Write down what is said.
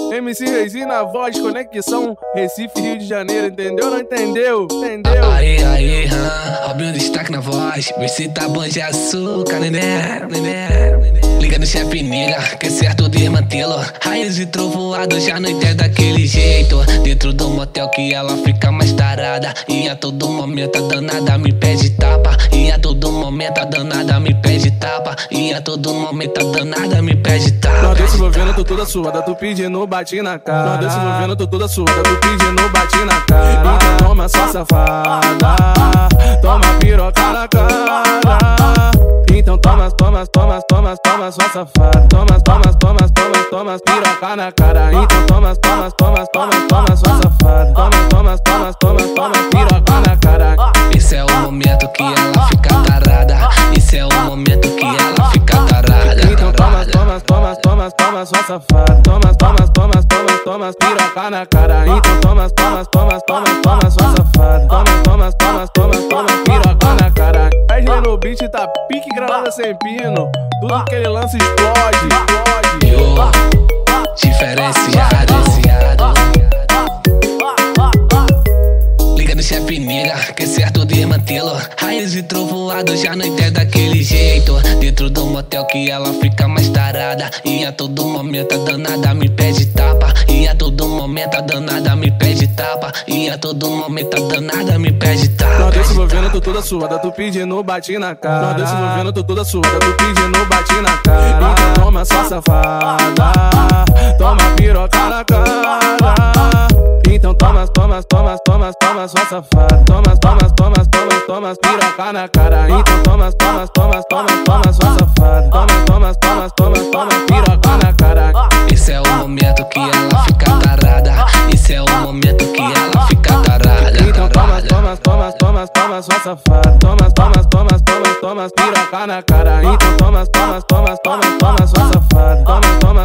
MC Reizinho na voz, conexão Recife, Rio de Janeiro, entendeu? Não entendeu? Entendeu? Aí, Robinho destaque na voz. Vê se tá bom de açúcar, neném. Liga no chefe nega, que é certo desmantê-lo. Raios e trovoado, já não entendo daquele jeito. Dentro do motel que ela fica mais tarada. E a todo momento a danada me pede tapa. E a todo momento a danada me pede tapa. E a todo momento a danada me pede tapa. Não desce envolvendo, tu toda suada, tu pedindo, bate na cara. Não desce envolvendo, tu toda suada, tu pedindo, bate na cara. Então toma sua safada, toma piroca na cara. Então toma sua safada, toma piroca na cara. Então toma sua safada, toma piroca na cara. Esse é o momento que ela fica tarada. Esse é o momento que ela fica tarada. Então toma sua safada, toma piroca na cara. Então toma sua safada, toma piroca na cara. Wesley no beat tá pique, granada sem pino. Tudo que ele lança explode. Diferenciado. Liga no chefe nega, que é certo desmantê-lo. Raios e trovoado, já não entendo daquele jeito. Dentro do motel que ela fica mais tarada. E a todo momento a danada me pede tapa. E a todo momento a danada me pede tapa. E a todo momento a danada me pede tapa. Não desce envolvendo, tu toda suada, tu pedindo, bate na cara. Não desce envolvendo, tu toda suada, tu pedindo, bate na cara. Então toma sua safada, toma piroca na cara. Então toma sua safada, toma piroca na cara. Então toma sua safada, toma piroca na cara. Esse é o momento que ela fica tarada. Esse é o momento que ela fica tarada. Então toma sua safada, toma piroca na cara. Então toma sua safada, toma